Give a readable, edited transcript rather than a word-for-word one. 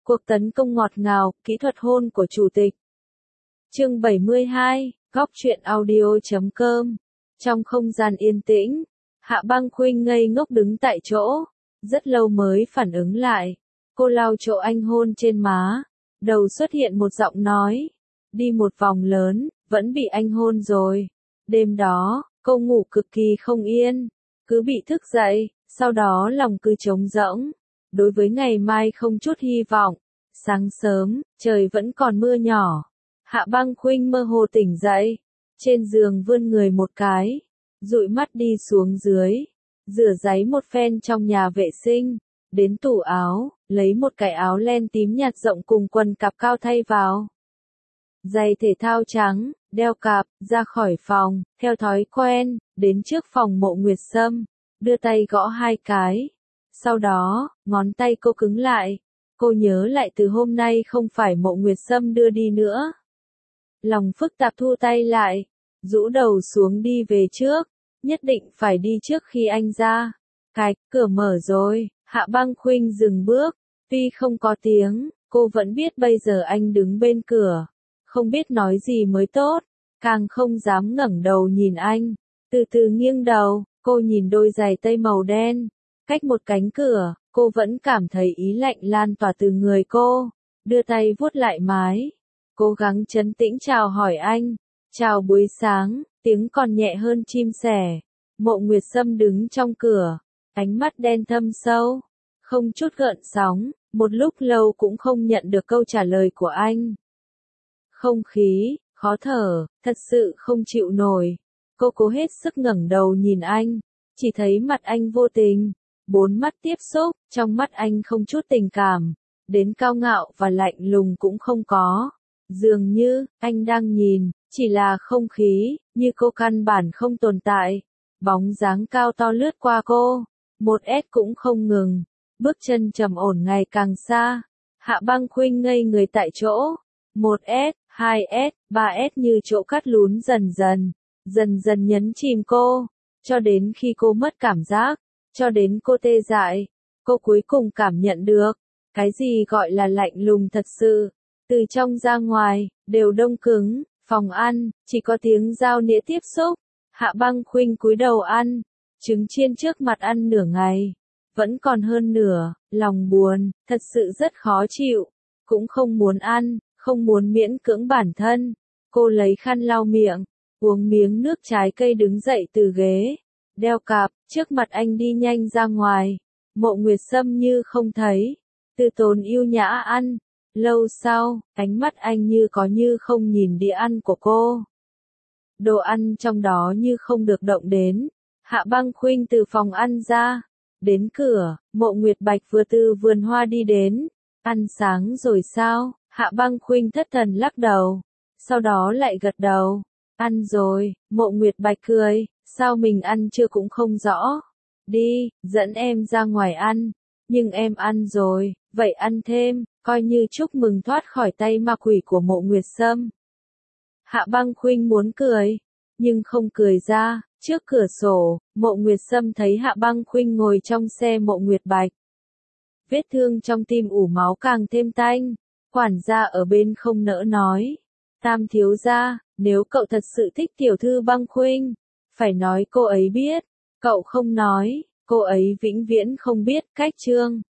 Cuộc tấn công ngọt ngào, kỹ thuật hôn của chủ tịch. Chương 72, góc truyện audio.com. Trong không gian yên tĩnh, Hạ Băng Khuynh ngây ngốc đứng tại chỗ, rất lâu mới phản ứng lại. Cô lau chỗ anh hôn trên má, đầu xuất hiện một giọng nói, đi một vòng lớn, vẫn bị anh hôn rồi. Đêm đó, cô ngủ cực kỳ không yên, cứ bị thức dậy, sau đó lòng cứ trống rỗng. Đối với ngày mai không chút hy vọng. Sáng sớm, trời vẫn còn mưa nhỏ. Hạ Băng Khuynh mơ hồ tỉnh dậy, trên giường vươn người một cái, dụi mắt đi xuống dưới, rửa ráy một phen trong nhà vệ sinh, đến tủ áo, lấy một cái áo len tím nhạt rộng cùng quần cạp cao thay vào. Giày thể thao trắng, đeo cạp, ra khỏi phòng, theo thói quen, đến trước phòng Mộ Nguyệt Sâm, đưa tay gõ hai cái. Sau đó, ngón tay cô cứng lại. Cô nhớ lại từ hôm nay không phải Mộ Nguyệt Sâm đưa đi nữa. Lòng phức tạp thu tay lại, rũ đầu xuống đi về trước, nhất định phải đi trước khi anh ra. Cạch, cửa mở rồi, Hạ Băng Khuynh dừng bước, tuy không có tiếng, cô vẫn biết bây giờ anh đứng bên cửa, không biết nói gì mới tốt, càng không dám ngẩng đầu nhìn anh. Từ từ nghiêng đầu, cô nhìn đôi giày tây màu đen, cách một cánh cửa. Cô vẫn cảm thấy ý lạnh lan tỏa từ người cô, đưa tay vuốt lại mái, cố gắng trấn tĩnh chào hỏi anh, chào buổi sáng, tiếng còn nhẹ hơn chim sẻ. Mộ Nguyệt Sâm đứng trong cửa, ánh mắt đen thâm sâu, không chút gợn sóng, một lúc lâu cũng không nhận được câu trả lời của anh. Không khí, khó thở, thật sự không chịu nổi. Cô cố hết sức ngẩng đầu nhìn anh, chỉ thấy mặt anh vô tình. 4 mắt tiếp xúc, trong mắt anh không chút tình cảm, đến cao ngạo và lạnh lùng cũng không có. Dường như, anh đang nhìn, chỉ là không khí, như cô căn bản không tồn tại. Bóng dáng cao to lướt qua cô, 1S cũng không ngừng, bước chân trầm ổn ngày càng xa. Hạ Băng Khuynh ngây người tại chỗ, 1S, 2S, 3S như chỗ cắt lún dần dần nhấn chìm cô, cho đến khi cô mất cảm giác. Cho đến cô tê dại, cô cuối cùng cảm nhận được, cái gì gọi là lạnh lùng thật sự. Từ trong ra ngoài, đều đông cứng, phòng ăn, chỉ có tiếng dao nĩa tiếp xúc. Hạ Băng Khuynh cúi đầu ăn, trứng chiên trước mặt ăn nửa ngày, vẫn còn hơn nửa, lòng buồn, thật sự rất khó chịu, cũng không muốn ăn, không muốn miễn cưỡng bản thân. Cô lấy khăn lau miệng, uống miếng nước trái cây đứng dậy từ ghế. Đeo cạp, trước mặt anh đi nhanh ra ngoài. Mộ Nguyệt Sâm như không thấy, từ tốn yêu nhã ăn. Lâu sau, ánh mắt anh như có như không nhìn đĩa ăn của cô. Đồ ăn trong đó như không được động đến. Hạ Băng Khuynh từ phòng ăn ra, đến cửa, Mộ Nguyệt Bạch vừa từ vườn hoa đi đến. Ăn sáng rồi sao? Hạ Băng Khuynh thất thần lắc đầu, sau đó lại gật đầu. Ăn rồi, Mộ Nguyệt Bạch cười. Sao mình ăn chưa cũng không rõ. Đi, dẫn em ra ngoài ăn. Nhưng em ăn rồi, vậy ăn thêm, coi như chúc mừng thoát khỏi tay ma quỷ của Mộ Nguyệt Sâm. Hạ Băng Khuynh muốn cười, nhưng không cười ra. Trước cửa sổ, Mộ Nguyệt Sâm thấy Hạ Băng Khuynh ngồi trong xe Mộ Nguyệt Bạch. Vết thương trong tim ủ máu càng thêm tanh. Quản gia ở bên không nỡ nói. Tam thiếu gia, nếu cậu thật sự thích tiểu thư Băng Khuynh, phải nói cô ấy biết, cậu không nói, cô ấy vĩnh viễn không biết. Cách chương